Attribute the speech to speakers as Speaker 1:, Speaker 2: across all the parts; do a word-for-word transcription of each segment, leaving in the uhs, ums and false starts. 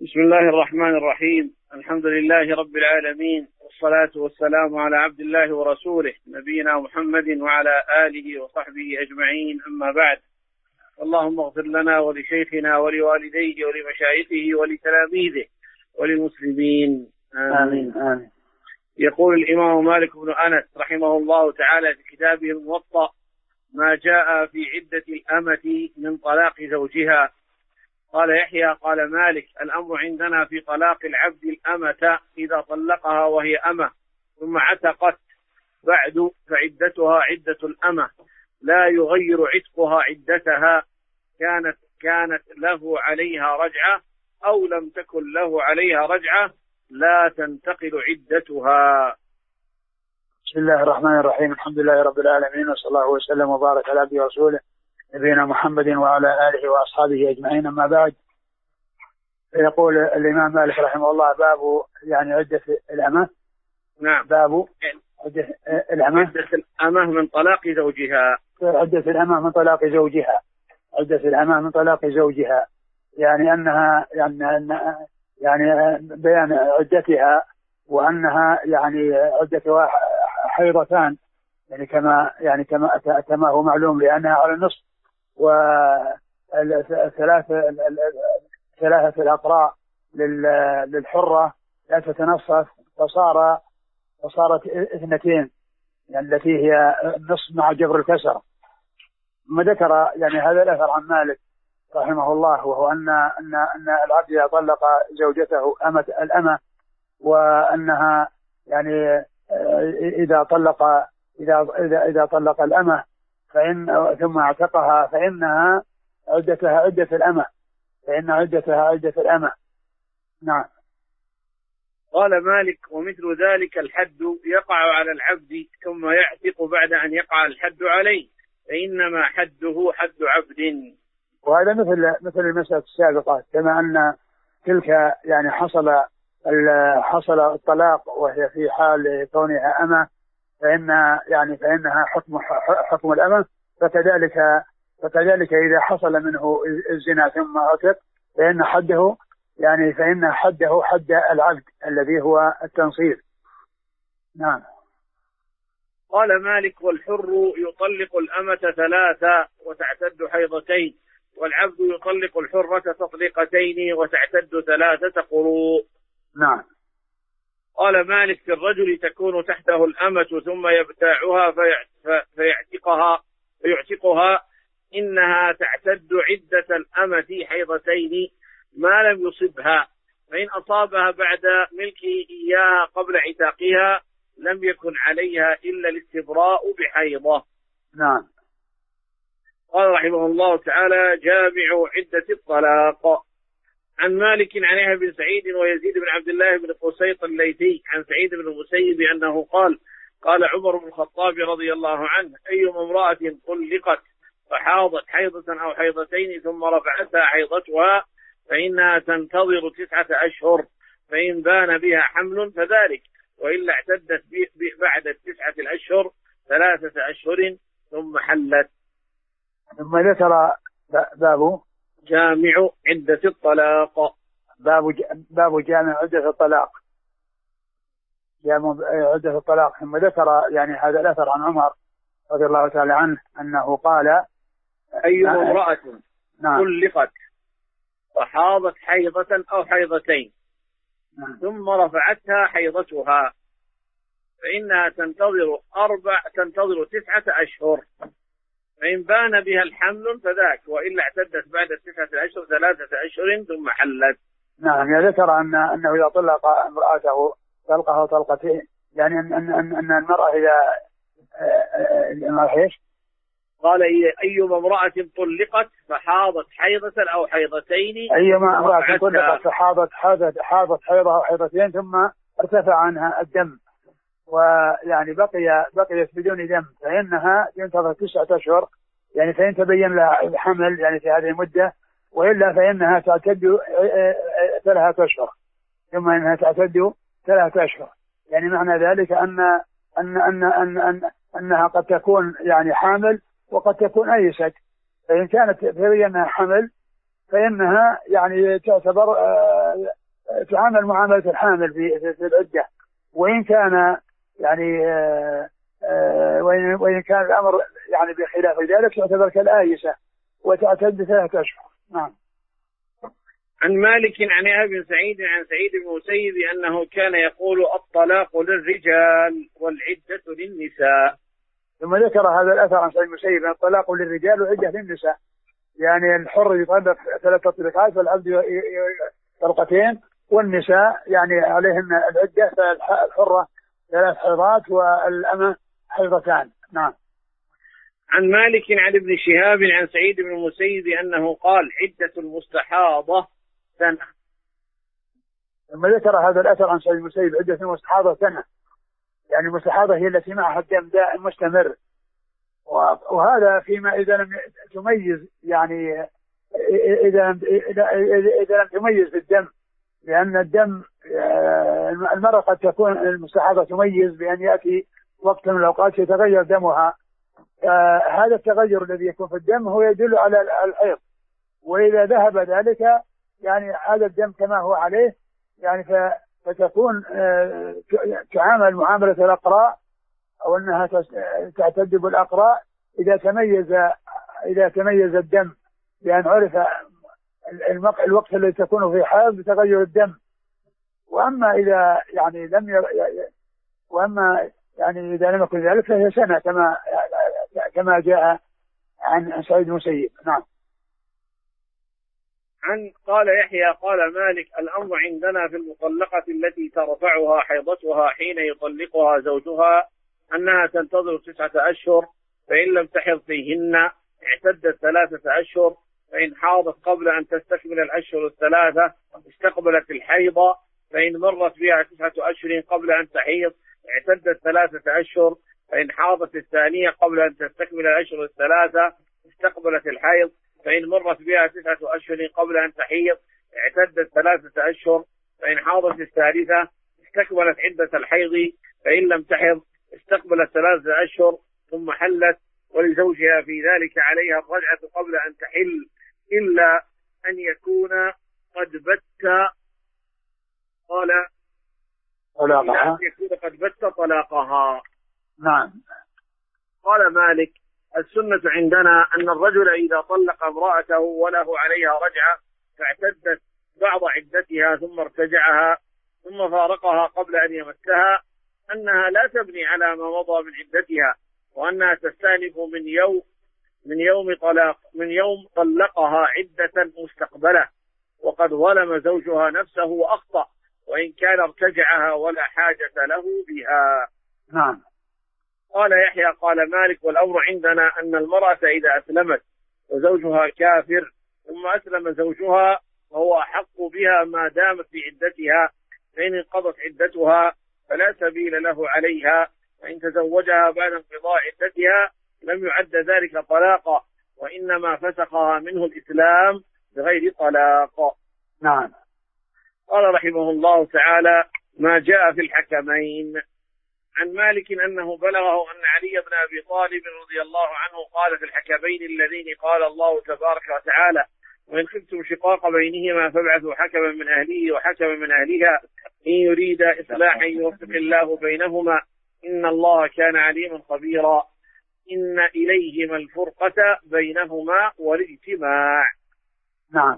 Speaker 1: بسم الله الرحمن الرحيم. الحمد لله رب العالمين، والصلاة والسلام على عبد الله ورسوله نبينا محمد وعلى آله وصحبه أجمعين، أما بعد. اللهم اغفر لنا ولشيخنا ولوالديه ولمشايخه ولتلاميذه وللمسلمين، آمين.
Speaker 2: آمين.
Speaker 1: يقول الإمام مالك بن أنس رحمه الله تعالى في كتابه الموطأ: ما جاء في عدة الأمة من طلاق زوجها. قال يحيى قال مالك: الأمر عندنا في طلاق العبد الأمة إذا طلقها وهي أمة ثم عتقت بعد فعدتها عدة الأمة، لا يغير عتقها عدتها، كانت كانت له عليها رجعة أو لم تكن له عليها رجعة، لا تنتقل عدتها.
Speaker 2: بسم الله الرحمن الرحيم. الحمد لله رب العالمين، وصلى الله وسلم وبارك على عبده ورسوله نبينا محمد وعلى آله وأصحابه أجمعين، أما بعد. يقول الإمام مالك رحمه الله: باب يعني عدة الأمة.
Speaker 1: نعم.
Speaker 2: باب عدة الأمة
Speaker 1: عدة الأمة من طلاق زوجها.
Speaker 2: عدة الأمة من طلاق زوجها. عدة الأمة من طلاق زوجها، يعني أنها يعني يعني بيان عدتها، وأنها يعني عدتها حيضتان، يعني كما يعني كما كما هو معلوم، لأنها على النصف، والثلاثة ثلاثة الأقراء للحرة لا تتنصف، فصار فصارت اثنتين، يعني التي هي النصف مع جبر الكسر. ثم ذكر يعني هذا الأثر عن مالك رحمه الله، وهو أن أن أن العبد إذا طلق زوجته أمة الأمة، وأنها يعني إذا طلق إذا إذا إذا طلق الأمة فإن ثم اعتقها فإنها عدتها عدة الأمة، فإن عدتها عدة الأمة. نعم.
Speaker 1: قال مالك: ومثل ذلك الحد يقع على العبد ثم يعتق بعد أن يقع الحد عليه، فإنما حده حد عبد.
Speaker 2: وهذا مثل مثل المسألة السابقة، كما أن تلك يعني حصل حصل الطلاق وهي في حال كونها أمة، فإن يعني فإنها حكم حكم الأمة، فكذلك فكذلك إذا حصل منه الزنا ثم عتق فإن حده يعني فإن حده حد العبد الذي هو التنصير. نعم.
Speaker 1: قال مالك: والحر يطلق الأمة ثلاثة وتعتد حيضتين، والعبد يطلق الحرة تطليقتين وتعتد ثلاثة قروء.
Speaker 2: نعم.
Speaker 1: قال مالك: في الرجل تكون تحته الأمة ثم يبتاعها فيعتقها فيعتقها إنها تعتد عدة الأمة حيضتين ما لم يصبها، فإن أصابها بعد ملكه إياها قبل عتاقها لم يكن عليها إلا الاستبراء بحيضة.
Speaker 2: نعم.
Speaker 1: قال رحمه الله تعالى: جامع عدة الطلاق. عن مالك عن يحيى بن سعيد ويزيد بن عبد الله بن قسيط الليثي عن سعيد بن المسيب أنه قال: قال عمر بن الخطاب رضي الله عنه: أيما امرأة طلقت فحاضت حيضة أو حيضتين ثم رفعتها حيضتها فإنها تنتظر تسعة أشهر، فإن بان بها حمل فذلك، وإلا اعتدت بعد التسعة الأشهر ثلاثة أشهر ثم حلت.
Speaker 2: ثم ذكر باب
Speaker 1: جامع عدة الطلاق.
Speaker 2: باب باب جامع عدة الطلاق. جامع عدة الطلاق. ثم ذكر يعني هذا الأثر عن عمر رضي الله تعالى عنه أنه قال:
Speaker 1: أي امرأة
Speaker 2: نعم.
Speaker 1: طلقت فحاضت حيضة أو حيضتين
Speaker 2: نعم.
Speaker 1: ثم رفعتها حيضتها فإنها تنتظر أربع تنتظر تسعة أشهر، فإن بان بها الحمل فذاك، وإلا اعتدت بعد التسعة الأشهر ثلاثة أشهر ثم حلت.
Speaker 2: نعم. ذكر أن أنه إذا طلق امرأته طلقها طلقتين، يعني أن أن أن, أن المرأة إذا ايش؟
Speaker 1: قال: أيما امرأة طلقت فحاضت حيضة أو حيضتين.
Speaker 2: أيما امرأة طلقت فحاضت حاضت حاضت حيضة أو حيضتين ثم ارتفع عنها الدم، ويعني بقي بقيت بدون دم، فإنها ينتظر تسعة أشهر، يعني فإن تبين لها الحمل يعني في هذه المدة، وإلا فإنها تعتد ثلاثة أشهر، ثم إنها تعتد ثلاثة أشهر. يعني معنى ذلك أن أن أن أن, أن أنها قد تكون يعني حامل وقد تكون أيست، فإن كانت تبين لها حمل فإنها يعني تعتبر تعامل معاملة الحامل في, في العدة، وإن كان يعني آه آه وإن, وإن كان الأمر يعني بخلاف ذلك تعتبر كالآيسة وتعتد ثلاثة أشهر. نعم.
Speaker 1: عن مالك عن يحيى بن سعيد عن سعيد بن المسيب أنه كان يقول الطلاق للرجال والعدة للنساء.
Speaker 2: ثم ذكر هذا الأثر عن سعيد بن المسيب: الطلاق للرجال والعدة للنساء، يعني الحر يطلق ثلاث تطليقات والعبد طلقتين، والنساء يعني عليهن العدة، فالحرة ثلاث حيضات والأمة حيضتان. نعم.
Speaker 1: عن مالك عن ابن شهاب عن سعيد بن المسيب أنه قال عدة المستحاضة سنة.
Speaker 2: ثم ذكر هذا الأثر عن سعيد بن المسيب: عدة المستحاضة سنة، يعني المستحاضة هي التي معها الدم دائم مستمر، وهذا فيما إذا لم تميز يعني إذا إذا لم تميز بالدم، لأن الدم المرأة قد تكون المستحاضة تميز بأن يأتي وقت من الأوقات يتغير دمها، آه هذا التغير الذي يكون في الدم هو يدل على الحيض، وإذا ذهب ذلك يعني هذا الدم كما هو عليه، يعني فتكون آه تعامل معاملة الأقراء، أو أنها تعتد بالأقراء إذا تميز إذا تميز الدم بأن عرف الوقت الذي تكون فيه حيض بتغير الدم. وأما إذا يعني لم ي... وأما يعني إذا لم يكن ذلك فهي سنة كما كما جاء عن سعيد بن المسيب. نعم.
Speaker 1: عن قال يحيى قال مالك الأمر عندنا في المطلقة التي ترفعها حيضتها حين يطلقها زوجها أنها تنتظر تسعة أشهر، فإن لم تحض فيهن اعتدت ثلاثة أشهر، فإن حاضت قبل أن تستكمل الأشهر الثلاثة استقبلت الحيض، فإن مرت بها تسعة أشهر قبل أن تحيض اعتدت ثلاثة أشهر، فإن حاضت الثانية قبل أن تستكمل الأشهر الثلاثة استقبلت الحيض، فإن مرت بها تسعة أشهر قبل أن تحيض اعتدت ثلاثة أشهر، فإن حاضت الثالثة استكملت عدة الحيض، فإن لم تحض استقبلت ثلاثة أشهر ثم حلت، ولزوجها في ذلك عليها الرجعة قبل أن تحل إلا أن يكون قد بت قال إلا أن يكون قد بت طلاقها.
Speaker 2: نعم.
Speaker 1: قال مالك السنة عندنا أن الرجل إذا طلق امرأته وله عليها رجعة فاعتدت بعض عدتها ثم ارتجعها ثم فارقها قبل أن يمسها أنها لا تبني على ما مضى من عدتها، وأنها تستأنف من يوم من يوم طلاق من يوم طلقها عدة مستقبلة، وقد ظلم زوجها نفسه وأخطأ وإن كان ارتجعها ولا حاجة له بها.
Speaker 2: نعم.
Speaker 1: قال يحيى قال مالك والأمر عندنا أن المرأة إذا أسلمت وزوجها كافر ثم أسلم زوجها فهو أحق بها ما دامت في عدتها، فإن انقضت عدتها فلا سبيل له عليها، فإن تزوجها بعد انقضاء عدتها لم يعد ذلك طلاقا، وإنما فسخها منه الإسلام بغير طلاق.
Speaker 2: نعم.
Speaker 1: قال رحمه الله تعالى ما جاء في الحكمين. عن مالك أنه بلغه أن علي بن أبي طالب رضي الله عنه قال في الحكمين اللذين قال الله تبارك وتعالى وإن خفتم شقاق بينهما فابعثوا حكما من أهله وحكما من أهلها إن يريد إصلاحا يوفق الله بينهما إن الله كان عليما خبيرا إن إليهما الفرقة بينهما والاجتماع.
Speaker 2: نعم.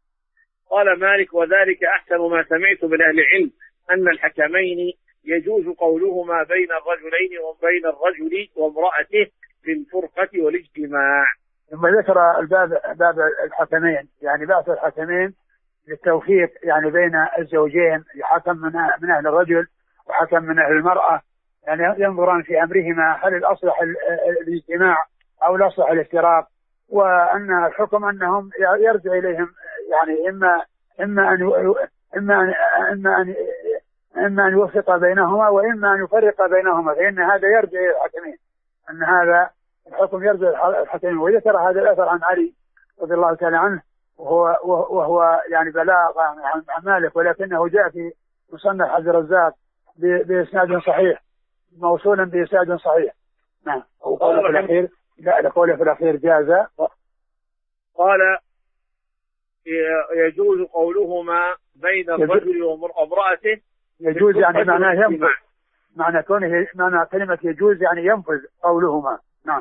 Speaker 1: قال مالك وذلك أحسن ما سمعت من أهل العلم أن الحكمين يجوز قولهما بين الرجلين وبين الرجل وامرأته في الفرقة والاجتماع.
Speaker 2: ثم ذكر الباب باب الحكمين، يعني بعث الحكمين للتوفيق يعني بين الزوجين، حكم من من أهل الرجل وحكم من أهل المرأة، يعني ينظران في أمرهما هل الأصلح الاجتماع أو الأصلح الافتراق، وأن الحكم أنهم يرجع إليهم يعني إما إما أن إما أن إما أن إما أن يوفق بينهما وإما أن يفرق بينهما، فإن هذا يرجع إلى الحكمين، أن هذا الحكم يرجع إلى الحكمين. وذكر هذا الأثر عن علي رضي الله تعالى عنه وهو وهو يعني بلاغ عن مالك، ولكنه جاء في مصنف عبد الرزاق بإسناد صحيح موصولا بإسناد صحيح. نعم. وقال في الأخير لا لقوله في الأخير جاز.
Speaker 1: قال يجوز قولهما بين الرجل وامرأته
Speaker 2: يجوز يعني معناه ينفذ، معنى كونه معنى كلمة يجوز يعني ينفذ قولهما. نعم.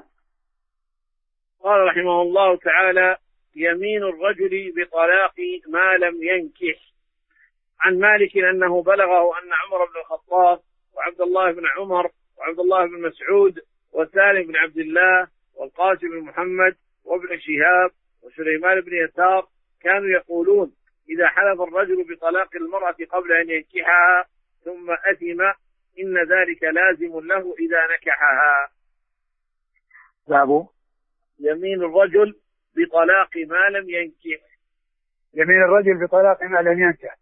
Speaker 1: قال رحمه الله تعالى: يمين الرجل بطلاق ما لم ينكح. عن مالك أنه بلغه أن عمر بن الخطاب وعبد الله بن عمر وعبد الله بن مسعود وسالم بن عبد الله والقاسم بن محمد وابن شهاب وسليمان بن يسار كانوا يقولون: إذا حلف الرجل بطلاق المرأة قبل أن ينكحها ثم أثم إن ذلك لازم له إذا نكحها.
Speaker 2: باب
Speaker 1: يمين الرجل بطلاق ما لم ينكح.
Speaker 2: يمين الرجل بطلاق ما لم ينكح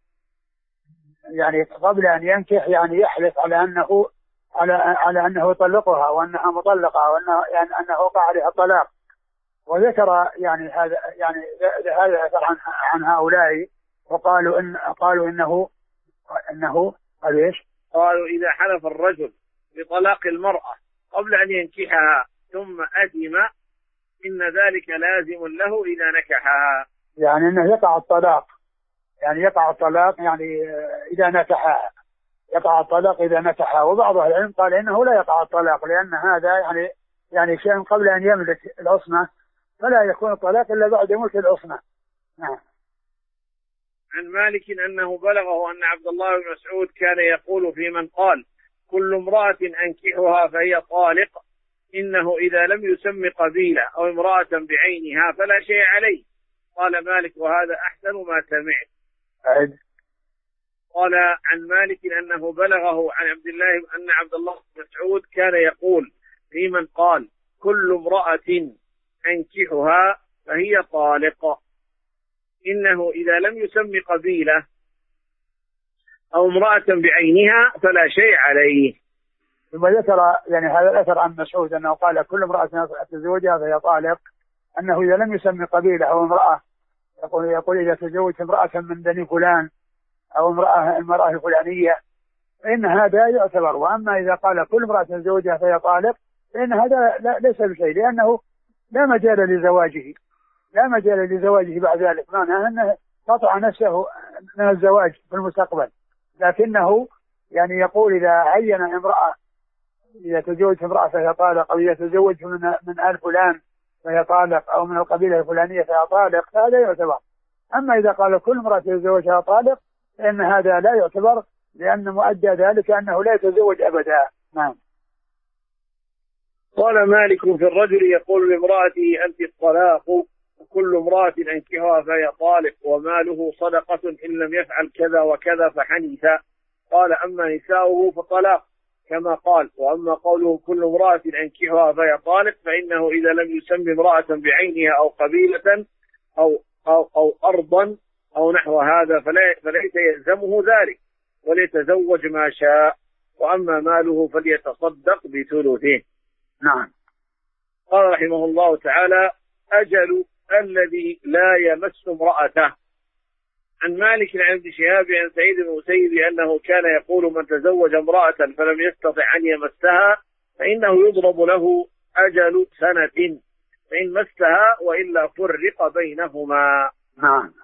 Speaker 2: يعني قبل أن ينكح، يعني يحلف على أنه على على أنه يطلقها وأنها مطلقة وأنه يعني أنه وقع عليها الطلاق. وذكر يعني هذا يعني هذا أثر عن عن هؤلاء، وقالوا إن قالوا إنه إنه قالوا إيش؟
Speaker 1: قالوا إذا حلف الرجل بطلاق المرأة قبل أن ينكحها ثم أثم إن ذلك لازم له إذا نكحها،
Speaker 2: يعني أنه يقع الطلاق، يعني يقع الطلاق يعني إذا نكحها، يقع الطلاق إذا نكحها. وبعض أهل العلم قال إنه لا يقع الطلاق، لأن هذا يعني يعني شيء قبل أن يملك العصمة، فلا يكون الطلاق إلا بعد ملك العصمة. نعم.
Speaker 1: عن مالك أنه بلغه أن عبد الله بن مسعود كان يقول في من قال: كل امرأة أنكحها فهي طالق، إنه إذا لم يسم قبيلة أو امرأة بعينها فلا شيء عليه. قال مالك: وهذا أحسن ما سمعت.
Speaker 2: أعد.
Speaker 1: قال عن مالك أنه بلغه عن عبد الله أن عبد الله بن مسعود كان يقول في من قال: كل امرأة أنكحها فهي طالق، إنه إذا لم يسم قبيلة أو امرأة بعينها فلا شيء عليه.
Speaker 2: ثم ذكر يعني هذا الأثر عن مسعود أنه قال: كل امرأة تزوجها فهي طالق، أنه إذا لم يسم قبيلة أو امرأة، يقول يقول إذا تزوجت امرأة من بني فلان أو امرأة المرأة الفلانية فإن هذا يعتبر. وأما إذا قال كل امرأة تزوجها فهي طالق فإن هذا لا ليس بشيء، لأنه لا مجال لزواجه، لا مجال لزواجه بعد ذلك، معناه أنه قطع نفسه من الزواج في المستقبل. لكنه يعني يقول إذا عين امرأة، إذا تزوج امرأة فهي طالق، أو إذا تزوج من من آل فلان فهي طالق، أو من القبيلة الفلانية فهي طالق، هذا يعتبر. أما إذا قال كل امرأة تزوجها طالق فإن هذا لا يعتبر، لأن مؤدى ذلك أنه لا يتزوج أبدا. نعم.
Speaker 1: قال مالك في الرجل يقول لامرأته: أنت الطلاق، كل امرأة أنكحها فهي طالق، وماله صدقة إن لم يفعل كذا وكذا فحنث. قال: أما نساؤه فطلاق كما قال. وأما قوله كل امرأة أنكحها فهي طالق فإنه إذا لم يسمي امرأة بعينها أو قبيلة أو أو, أو أرضا أو نحو هذا فلا فليس يلزمه ذلك، وليتزوج ما شاء. وأما ماله فليتصدق بثلثه.
Speaker 2: نعم.
Speaker 1: قال رحمه الله تعالى: أجل الذي لا يمس امرأته. عن مالك عن ابن شهاب عن سعيد بن المسيب أنه كان يقول: من تزوج امرأة فلم يستطع أن يمسها فإنه يضرب له أجل سنة، فإن مسها وإلا فرق بينهما.
Speaker 2: نعم.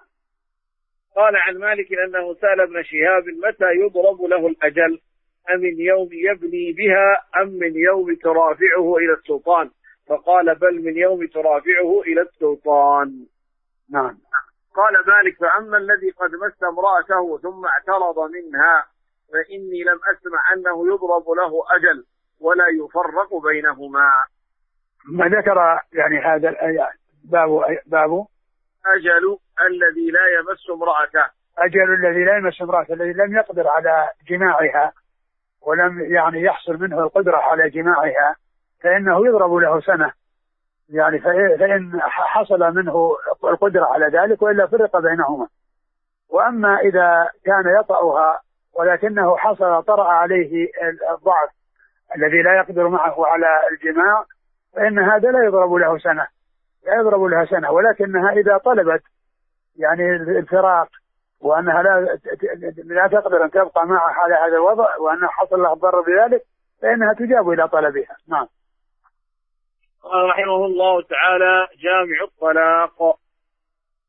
Speaker 1: قال عن مالك أنه سأل ابن شهاب: متى يضرب له الأجل؟ أمن يوم يبني بها أم من يوم ترافعه إلى السلطان؟ فقال: بل من يوم ترافعه إلى السلطان.
Speaker 2: نعم.
Speaker 1: قال مالك: فأما الذي قد مس امرأته ثم اعترض منها فإني لم أسمع أنه يضرب له أجل ولا يفرق بينهما.
Speaker 2: ما ذكر يعني هذا باب باب
Speaker 1: أجل الذي لا يمس امرأته.
Speaker 2: أجل الذي لا يمس امرأته، الذي لم يقدر على جماعها ولم يعني يحصل منه القدرة على جماعها فإنه يضرب له سنة، يعني فإن حصل منه القدرة على ذلك وإلا فرق بينهما. وأما إذا كان يطأها ولكنه حصل طرأ عليه الضعف الذي لا يقدر معه على الجماع فإن هذا لا يضرب له سنة، لا يضرب لها سنة. ولكنها إذا طلبت يعني الفراق وأنها لا لا تقدر أن تبقى معه على هذا الوضع وأنها حصل لها الضرر بذلك فإنها تجاب إلى طلبها. نعم.
Speaker 1: قال رحمه الله تعالى: جامع الطلاق.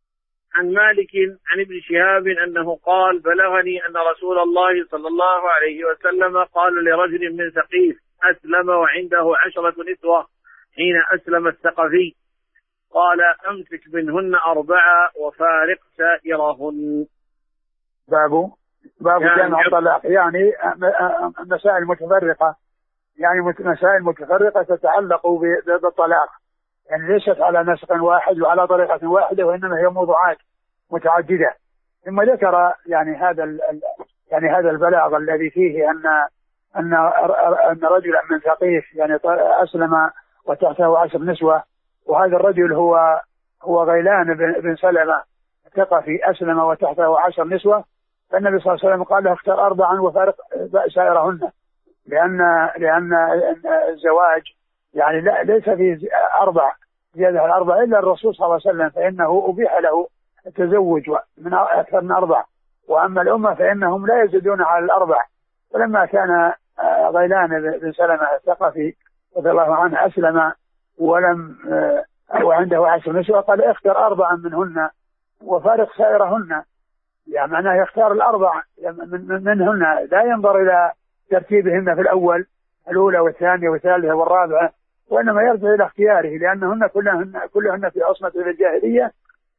Speaker 1: عن مالك عن ابن شهاب أنه قال بلغني أن رسول الله صلى الله عليه وسلم قال لرجل من ثقيف أسلم وعنده عشرة نسوة حين أسلم الثقفي قال أمسك منهن أربعة وفارق سائرهن.
Speaker 2: باب باب
Speaker 1: يعني
Speaker 2: جامع الطلاق، يعني مسائل متفرقة، يعني مسائل متفرقة تتعلق بالطلاق، يعني ليست على نسق واحد وعلى طريقة واحدة، وإنما هي موضوعات متعددة. ثم ذكر يعني هذا يعني هذا البلاغ الذي فيه أن أن أن رجلا من ثقيف يعني أسلم وتحته عشر نسوة، وهذا الرجل هو هو غيلان بن سلمة الثقفي أسلم وتحته عشر نسوة. فالنبي صلى الله عليه وسلم قال له اختر أربعا وفارق سائرهن، لأن لأن الزواج يعني لا ليس في أربع زيادة الأربع إلا الرسول صلى الله عليه وسلم، فإنه أبيح له التزوج من أكثر من أربع، وأما الأمة فإنهم لا يزيدون على الأربع. ولما كان غيلان بن سلمة الثقفي رضي الله عنه أسلم ولم وعنده عشر نسوة قال اختر أربعا منهن وفارق سائرهن، يعني معناه يختار الأربع منهن، لا ينظر إلى ترتيبهن في الأول الأولى والثانية والثالثة والرابعة، وإنما يرجع إلى اختياره، لأنهن كلهن كلهن في عصمة الجاهلية،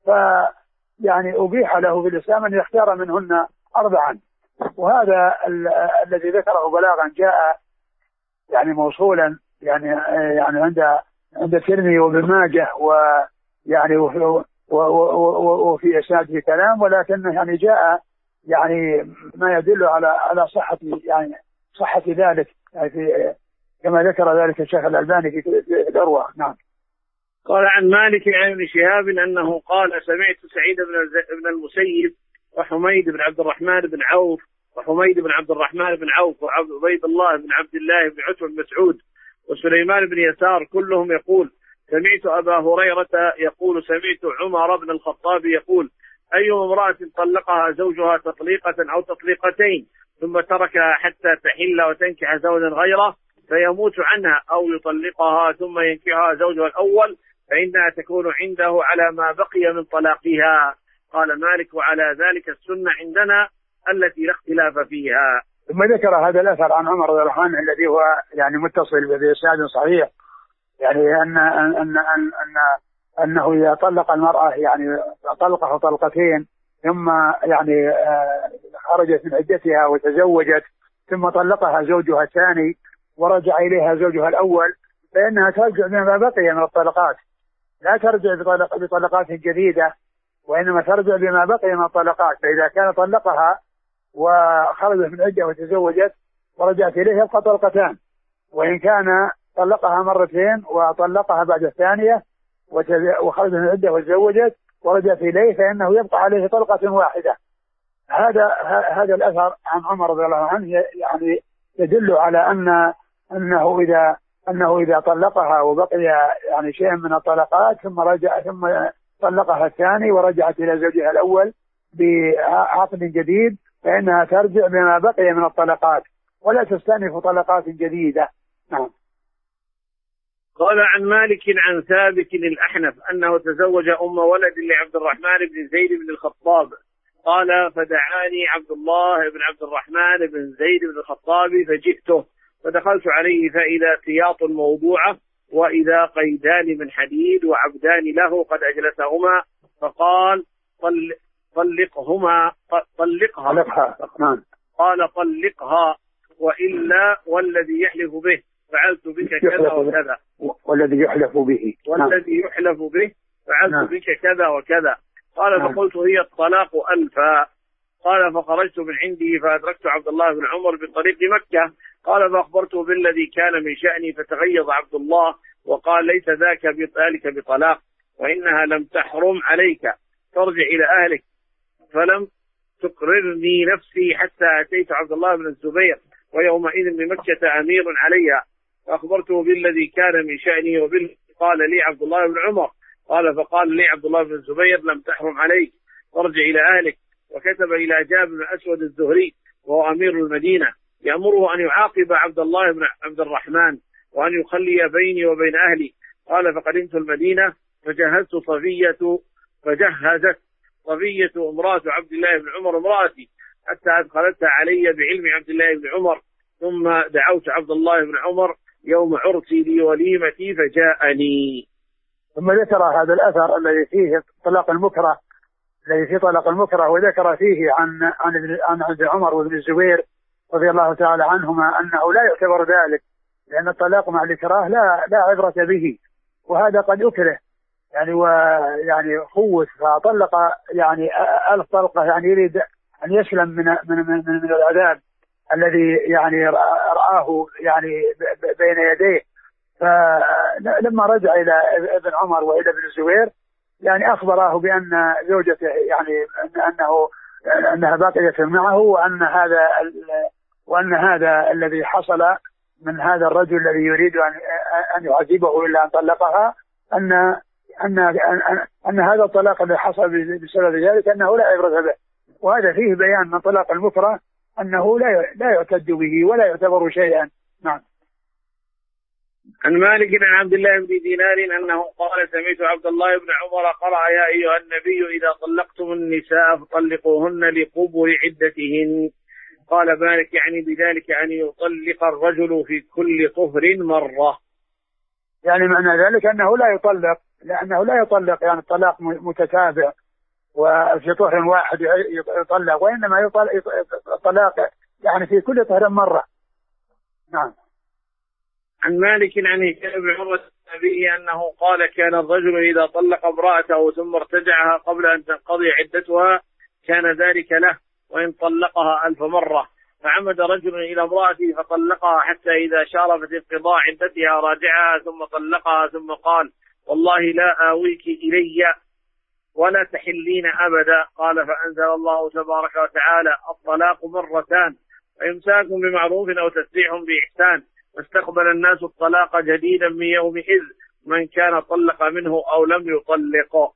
Speaker 2: فيعني أبيح له في الإسلام أن يختار منهن أربعا. وهذا الذي ذكره بلاغا جاء يعني موصولا يعني يعني عند عند الترمذي وابن ماجه، ويعني وفي إسناده كلام، ولكنه يعني جاء يعني ما يدل على على صحة يعني صحة ذلك، يعني في كما ذكر ذلك الشيخ الألباني في الأروى. نعم.
Speaker 1: قال عن مالك عن ابن شهاب أنه قال سمعت سعيد بن المسيب وحميد بن عبد الرحمن بن عوف وحميد بن عبد الرحمن بن عوف وعبيد الله بن عبد الله بن عتبة بن مسعود وسليمان بن يسار كلهم يقول سمعت أبا هريرة يقول سمعت عمر بن الخطاب يقول أي امرأة طلقها زوجها تطليقة أو تطليقتين ثم تركها حتى تحل وتنكح زوجا غيره فيموت عنها أو يطلقها ثم ينكحها زوجها الأول فإنها تكون عنده على ما بقي من طلاقها. قال مالك وعلى ذلك السنة عندنا التي لا اختلاف فيها.
Speaker 2: ثم ذكر هذا الأثر عن عمر رضي الله عنه الذي هو يعني متصل بإسناد صحيح، يعني أن أن أن, أن أنه إذا طلق المرأة يعني طلقه طلقتين ثم يعني خرجت من عدتها وتزوجت ثم طلقها زوجها الثاني ورجع إليها زوجها الأول فإنها ترجع بما بقي من الطلقات، لا ترجع بطلق بطلقات جديدة، وإنما ترجع بما بقي من الطلقات. فإذا كان طلقها وخرجت من عدة وتزوجت ورجعت إليه يبقى طلقتان، وإن كان طلقها مرتين وطلقها بعد الثانية وخرجت من عدة وتزوجت ورجعت إليه فإنه يبقى عليه طلقة واحدة. هذا هذا الأثر عن عمر رضي الله عنه يعني يدل على أن أنه إذا أنه إذا طلقها وبقي يعني شيء من الطلقات ثم رجع ثم طلقها الثاني ورجعت إلى زوجها الأول بعقد جديد فإنها ترجع بما بقي من الطلقات ولا تستأنف طلقات جديدة. نعم.
Speaker 1: قال عن مالك عن ثابت الأحنف أنه تزوج أم ولد لعبد الرحمن بن زيد بن الخطاب قال فدعاني عبد الله بن عبد الرحمن بن زيد بن الخطاب فجئته فدخلت عليه فإذا سياط موضوعة وإذا قيدان من حديد وعبدان له قد أجلسهما فقال طل طلقهما طلقها قال طلقها وإلا والذي يحلف به فعلت بك كذا وكذا
Speaker 2: والذي يحلف به
Speaker 1: والذي يحلف به فعلت بك كذا وكذا. قال فقلت هي الطلاق ألفا. قال فخرجت من عنده فأدركت عبد الله بن عمر بطريق مكة قال فأخبرته بالذي كان من شأني فتغيظ عبد الله وقال ليس ذاك بذلك بطلاق وإنها لم تحرم عليك ترجع إلى أهلك. فلم تقررني نفسي حتى أتيت عبد الله بن الزبير ويومئذ بمكة أمير عليها فأخبرته بالذي كان من شأني وبالذي قال لي عبد الله بن عمر. قال فقال لي عبد الله بن الزبير لم تحرم عليك ترجع إلى أهلك. وكتب إلى جابر بن أسود الزهري وهو أمير المدينة يأمره أن يعاقب عبد الله بن عبد الرحمن وأن يخلي بيني وبين أهلي. قال فقدمت المدينة فجهزت صفية فجهزت صفية امرأة عبد الله بن عمر امرأتي حتى أدخلتها علي بعلم عبد الله بن عمر، ثم دعوت عبد الله بن عمر يوم عرسي لوليمتي فجاءني.
Speaker 2: ثم ذكر هذا الأثر الذي فيه طلاق المكره الذي فيه طلاق المكره وذكر فيه عن عن ابن عن ابن عمر وابن الزبير رضي الله تعالى عنهما أنه لا يعتبر ذلك، لأن الطلاق مع الإكراه لا لا عبرة به، وهذا قد أكره يعني ويعني خوف فطلق يعني ألف طلقة، يعني يريد أن يسلم من من من, من العذاب الذي يعني رآه يعني بين يديه. فلما رجع إلى ابن عمر وإلى ابن الزبير يعني أخبره بأن زوجته يعني أنه أنها باقية معه، وأن هذا وأن هذا الذي حصل من هذا الرجل الذي يريد أن أن يعذبه إلا أن طلقها أن أن أن, أن هذا الطلاق الذي حصل بسبب ذلك أنه لا عبرة به. وهذا فيه بيان من طلاق المكره أنه لا لا يعتد به ولا يعتبر شيئا. نعم.
Speaker 1: عن مالك عن عبد الله بن دينار أنه قال سمعت عبد الله بن عمر قرأ يا أيها النبي إذا طلقتم النساء فطلقوهن لقبر عدتهن. قال مالك يعني بذلك أن يطلق الرجل في كل طهر مرة،
Speaker 2: يعني معنى ذلك أنه لا يطلق، لأنه لا يطلق يعني الطلاق متتابع وفي طهر واحد يطلق، وإنما يطلق الطلاق يعني في كل طهر مرة. نعم.
Speaker 1: عن مالك عن هشام بن عروة النبي أنه قال كان الرجل إذا طلق امرأته ثم ارتجعها قبل أن تنقضي عدتها كان ذلك له، وإن طلقها ألف مرة. فعمد رجل إلى امرأته فطلقها حتى إذا شارفت انقضاء عدتها راجعها ثم طلقها، ثم قال والله لا آويك إلي ولا تحلين أبدا. قال فأنزل الله تبارك وتعالى الطلاق مرتان، فإمساك بمعروف أو تسريح بإحسان. واستقبل الناس الطلاق جديدا من يومئذ من كان طلق منه أو لم يطلق.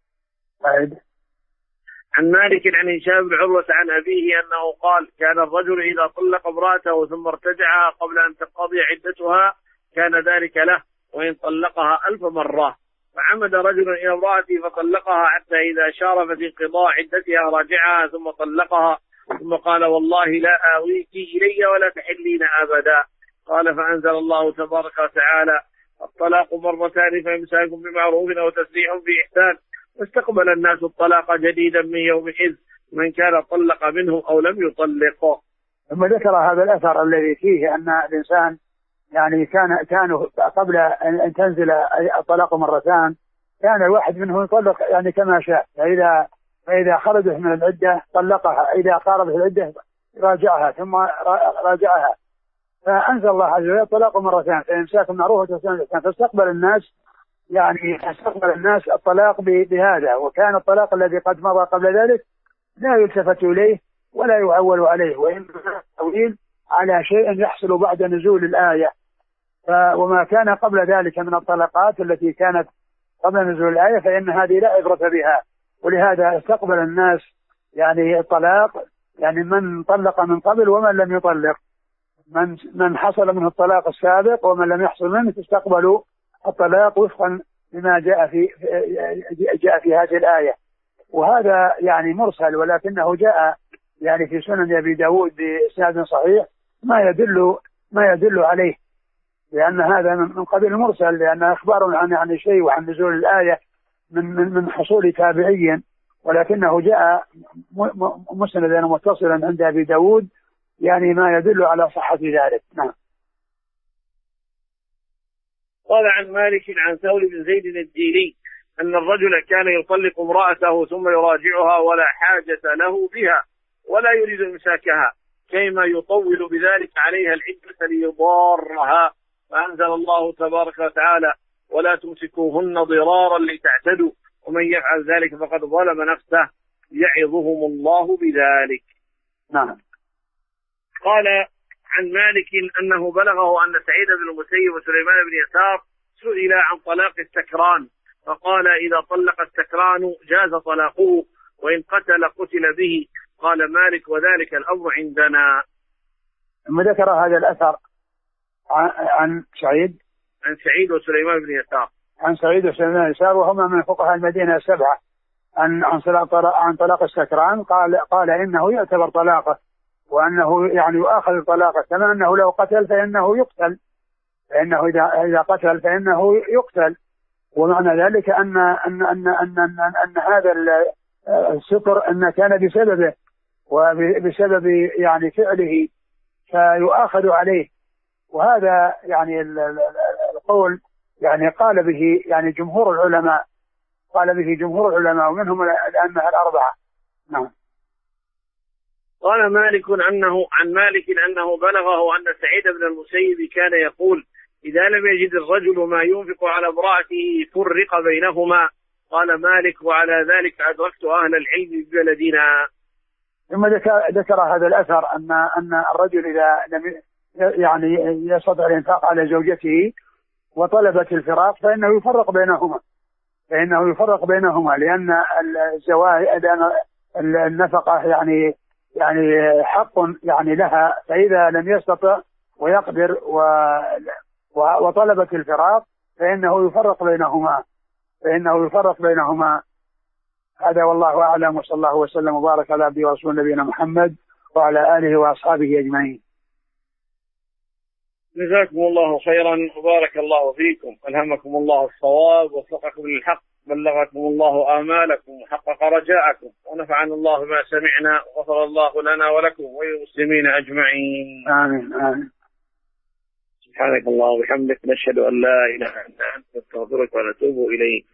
Speaker 1: عن مالك عن هشام بن عروة عن أبيه أنه قال كان الرجل إذا طلق امرأته ثم ارتجعها قبل أن تنقضي عدتها كان ذلك له، وإن طلقها ألف مرة. فعمد رجل إلى امرأته فطلقها حتى إذا شارفت انقضاء عدتها راجعها ثم طلقها، ثم قال والله لا آويك إلي ولا تحلين أبدا. قال فأنزل الله تبارك وتعالى الطلاق مرتان، فإمساك بمعروف أو تسريح بإحسان. واستقبل الناس الطلاق جديدا من يومئذ من كان طلق منه أو لم يطلق.
Speaker 2: ثم ذكر هذا الأثر الذي فيه أن الإنسان يعني كان كانوا قبل أن تنزل الطلاق مرتان كان الواحد منهم يطلق يعني كما شاء، فإذا فإذا خرجت من العدة طلقها، إذا قاربت العدة راجعها ثم راجعها. فأنزل الله عز وجل الطلاق مرتان، فإمساك بمعروف وتسريح بإحسان. فاستقبل الناس يعني استقبل الناس الطلاق بهذا، وكان الطلاق الذي قد مضى قبل ذلك لا يلتفت إليه ولا يعول عليه، وإنما تأويل على شيء يحصل بعد نزول الآية. وما كان قبل ذلك من الطلقات التي كانت قبل نزول الآية فإن هذه لا عبرة بها، ولهذا استقبل الناس يعني الطلاق يعني من طلق من قبل ومن لم يطلق، من من حصل منه الطلاق السابق ومن لم يحصل منه تستقبلوا الطلاق وفقا لما جاء في جاء في هذه الآية. وهذا يعني مرسل، ولكنه جاء يعني في سنن أبي داود بإسناد صحيح ما يدل ما يدل عليه، لأن هذا من قبيل المرسل، لأن أخبار عن عن شيء وعن نزول الآية من من من حصول تابعي، ولكنه جاء مسندا متصلا عند أبي داود يعني ما يدل على صحة ذلك. نعم.
Speaker 1: قال عن مالك عن ثور بن زيد الديلي أن الرجل كان يطلق امرأته ثم يراجعها ولا حاجة له بها ولا يريد إمساكها كيما يطول بذلك عليها العدة ليضارها. فأنزل الله تبارك وتعالى ولا تمسكوهن ضرارا لتعتدوا ومن يفعل ذلك فقد ظلم نفسه يعظهم الله بذلك.
Speaker 2: نعم.
Speaker 1: قال عن مالك أنه بلغه أن سعيد بن المسيب وسليمان بن يسار سئل عن طلاق السكران فقال إذا طلق السكران جاز طلاقه وإن قتل قتل به. قال مالك وذلك الأمر عندنا.
Speaker 2: ثم ذكر هذا الأثر عن سعيد
Speaker 1: عن سعيد وسليمان بن يسار
Speaker 2: عن سعيد وسليمان بن يسار وهما من فقهاء المدينة السبعة عن عن عن طلاق السكران قال قال إنه يعتبر طلاقه، وأنه يعني يؤاخذ طلاقه، كما أنه لو قتل فإنه يقتل، فإنه إذا إذا قتل فإنه يقتل. ومعنى ذلك أن أن أن أن أن, أن هذا الستر أن كان بسببه وبسبب يعني فعله فيؤاخذ عليه. وهذا يعني القول يعني قال به يعني جمهور العلماء، قال به جمهور العلماء ومنهم الأئمة الأربعة. نعم.
Speaker 1: قال مالك أنه عن مالك أنه بلغه أن سعيد بن المسيب كان يقول إذا لم يجد الرجل ما ينفق على امرأته فرق بينهما. قال مالك وعلى ذلك أدركت أهل العلم ببلدنا.
Speaker 2: ثم ذكر هذا الأثر أن أن الرجل إذا لم يعني يستطيع الإنفاق على زوجته وطلبت الفراق فإنه يفرق بينهما، فإنه يفرق بينهما لأن الزواج لأن النفقة يعني يعني حق يعني لها، فإذا لم يستطع ويقدر وطلبت الفراق فإنه يفرق بينهما فإنه يفرق بينهما هذا والله أعلم، وصلى الله وسلم وبارك على عبده ورسوله نبينا محمد وعلى آله وأصحابه أجمعين.
Speaker 1: جزاكم الله خيرا وبارك الله فيكم، ألهمكم الله الصواب ووفقكم للحق، بلغكم الله آمالكم وحقق رجاءكم، ونفعنا الله ما سمعنا، وغفر الله لنا ولكم وللمسلمين أجمعين.
Speaker 2: آمين آمين.
Speaker 1: سبحانك الله وبحمدك، نشهد أن لا إله إلا أنت، نستغفرك ونتوب إليك.